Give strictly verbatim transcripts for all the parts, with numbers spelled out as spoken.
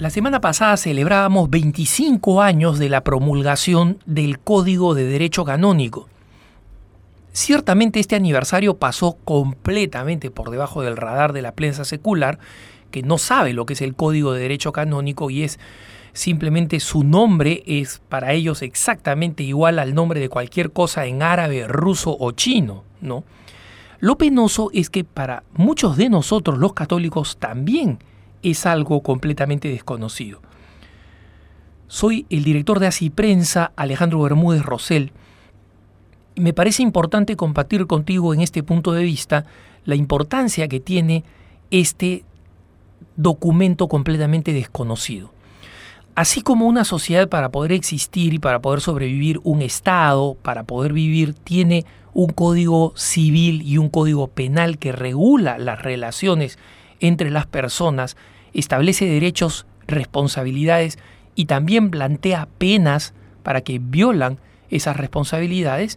La semana pasada celebrábamos veinticinco años de la promulgación del Código de Derecho Canónico. Ciertamente este aniversario pasó completamente por debajo del radar de la prensa secular, que no sabe lo que es el Código de Derecho Canónico y es simplemente su nombre es para ellos exactamente igual al nombre de cualquier cosa en árabe, ruso o chino, ¿no? Lo penoso es que para muchos de nosotros los católicos también es algo completamente desconocido. Soy el director de Así Prensa, Alejandro Bermúdez Rosell, y me parece importante compartir contigo en este punto de vista la importancia que tiene este documento completamente desconocido. Así como una sociedad, para poder existir y para poder sobrevivir, un Estado para poder vivir tiene un código civil y un código penal que regula las relaciones entre las personas, establece derechos, responsabilidades y también plantea penas para que violan esas responsabilidades.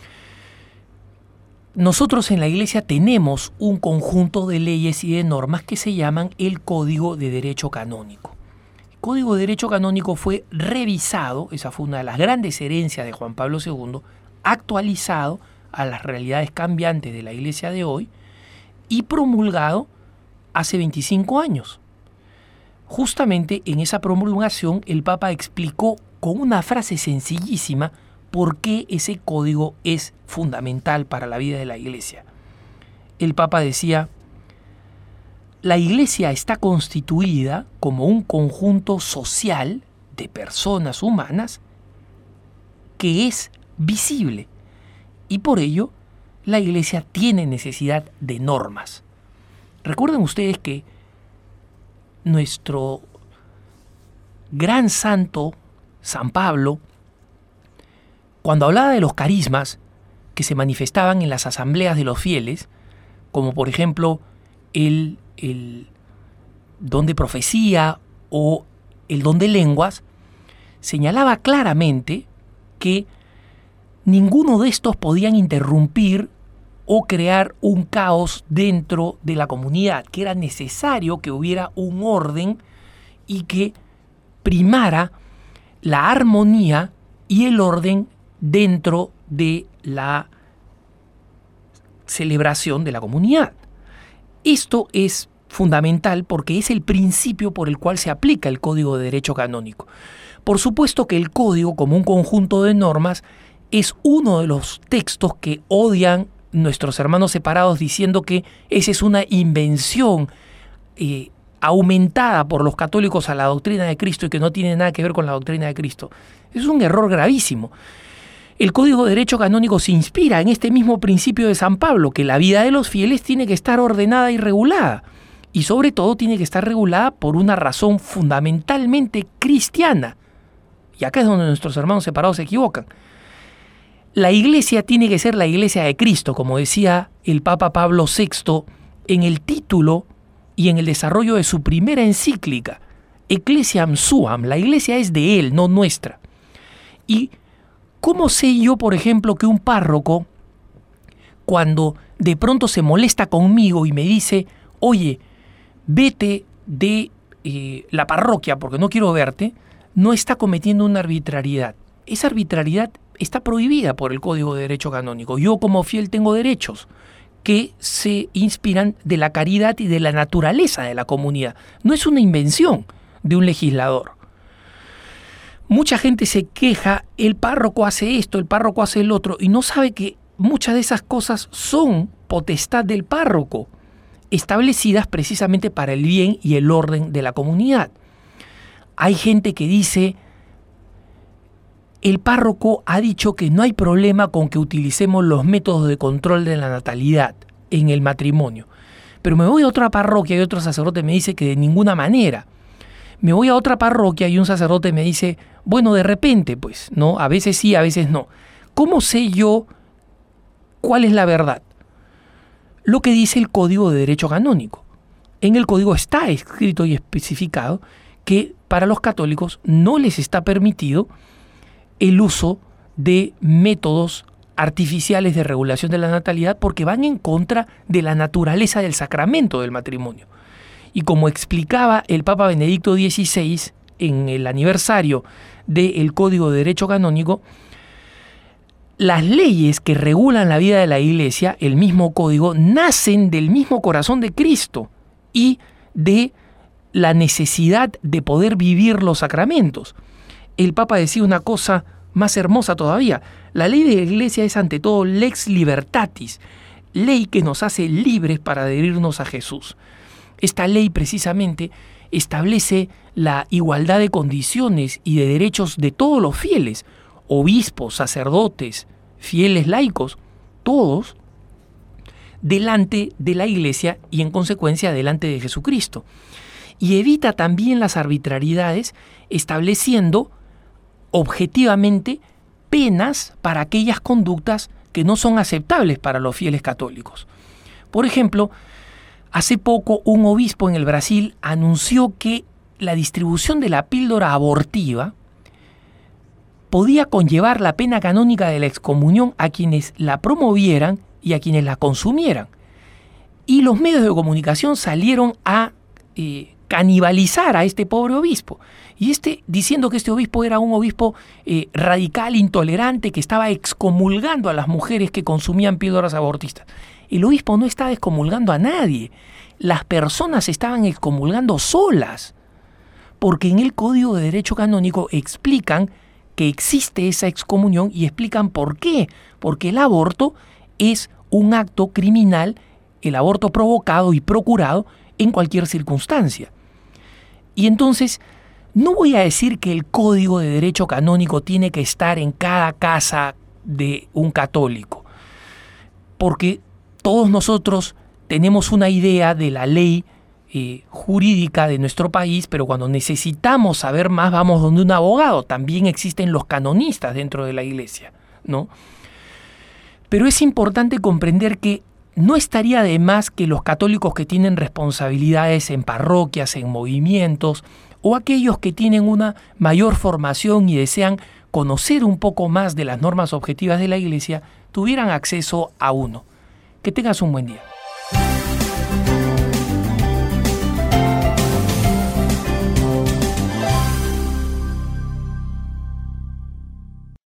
Nosotros en la Iglesia tenemos un conjunto de leyes y de normas que se llaman el Código de Derecho Canónico. El Código de Derecho Canónico fue revisado, esa fue una de las grandes herencias de Juan Pablo segundo, actualizado a las realidades cambiantes de la Iglesia de hoy y promulgado hace veinticinco años. Justamente en esa promulgación el Papa explicó con una frase sencillísima por qué ese código es fundamental para la vida de la Iglesia. El Papa decía: la Iglesia está constituida como un conjunto social de personas humanas que es visible y por ello la Iglesia tiene necesidad de normas. Recuerden ustedes que nuestro gran santo, San Pablo, cuando hablaba de los carismas que se manifestaban en las asambleas de los fieles, como por ejemplo el, el don de profecía o el don de lenguas, señalaba claramente que ninguno de estos podían interrumpir o crear un caos dentro de la comunidad, que era necesario que hubiera un orden y que primara la armonía y el orden dentro de la celebración de la comunidad. Esto es fundamental porque es el principio por el cual se aplica el Código de Derecho Canónico. Por supuesto que el Código, como un conjunto de normas, es uno de los textos que odian nuestros hermanos separados, diciendo que esa es una invención eh, aumentada por los católicos a la doctrina de Cristo y que no tiene nada que ver con la doctrina de Cristo. Es un error gravísimo. El Código de Derecho Canónico se inspira en este mismo principio de San Pablo, que la vida de los fieles tiene que estar ordenada y regulada, y sobre todo tiene que estar regulada por una razón fundamentalmente cristiana. Y acá es donde nuestros hermanos separados se equivocan. La Iglesia tiene que ser la Iglesia de Cristo, como decía el Papa Pablo sexto en el título y en el desarrollo de su primera encíclica, Ecclesiam Suam. La Iglesia es de Él, no nuestra. ¿Y cómo sé yo, por ejemplo, que un párroco, cuando de pronto se molesta conmigo y me dice: oye, vete de eh, la parroquia porque no quiero verte, no está cometiendo una arbitrariedad? Esa arbitrariedad está prohibida por el Código de Derecho Canónico. Yo como fiel tengo derechos que se inspiran de la caridad y de la naturaleza de la comunidad. No es una invención de un legislador. Mucha gente se queja: el párroco hace esto, el párroco hace el otro, y no sabe que muchas de esas cosas son potestad del párroco, establecidas precisamente para el bien y el orden de la comunidad. Hay gente que dice: el párroco ha dicho que no hay problema con que utilicemos los métodos de control de la natalidad en el matrimonio. Pero me voy a otra parroquia y otro sacerdote me dice que de ninguna manera. Me voy a otra parroquia y un sacerdote me dice: bueno, de repente, pues, ¿no? A veces sí, a veces no. ¿Cómo sé yo cuál es la verdad? Lo que dice el Código de Derecho Canónico. En el Código está escrito y especificado que para los católicos no les está permitido el uso de métodos artificiales de regulación de la natalidad porque van en contra de la naturaleza del sacramento del matrimonio. Y como explicaba el Papa Benedicto dieciséis en el aniversario del Código de Derecho Canónico, las leyes que regulan la vida de la Iglesia, el mismo código, nacen del mismo corazón de Cristo y de la necesidad de poder vivir los sacramentos. El Papa decía una cosa más hermosa todavía: la ley de la Iglesia es ante todo lex libertatis, ley que nos hace libres para adherirnos a Jesús. Esta ley precisamente establece la igualdad de condiciones y de derechos de todos los fieles, obispos, sacerdotes, fieles laicos, todos delante de la Iglesia y en consecuencia delante de Jesucristo. Y evita también las arbitrariedades, estableciendo objetivamente penas para aquellas conductas que no son aceptables para los fieles católicos. Por ejemplo, hace poco un obispo en el Brasil anunció que la distribución de la píldora abortiva podía conllevar la pena canónica de la excomunión a quienes la promovieran y a quienes la consumieran. Y los medios de comunicación salieron a eh, canibalizar a este pobre obispo. Y este, diciendo que este obispo era un obispo eh, radical, intolerante, que estaba excomulgando a las mujeres que consumían píldoras abortistas. El obispo no estaba excomulgando a nadie. Las personas estaban excomulgando solas. Porque en el Código de Derecho Canónico explican que existe esa excomunión y explican por qué. Porque el aborto es un acto criminal, el aborto provocado y procurado en cualquier circunstancia. Y entonces, no voy a decir que el Código de Derecho Canónico tiene que estar en cada casa de un católico, porque todos nosotros tenemos una idea de la ley eh, jurídica de nuestro país, pero cuando necesitamos saber más vamos donde un abogado. También existen los canonistas dentro de la Iglesia, ¿no? Pero es importante comprender que no estaría de más que los católicos que tienen responsabilidades en parroquias, en movimientos, o aquellos que tienen una mayor formación y desean conocer un poco más de las normas objetivas de la Iglesia, tuvieran acceso a uno. Que tengas un buen día.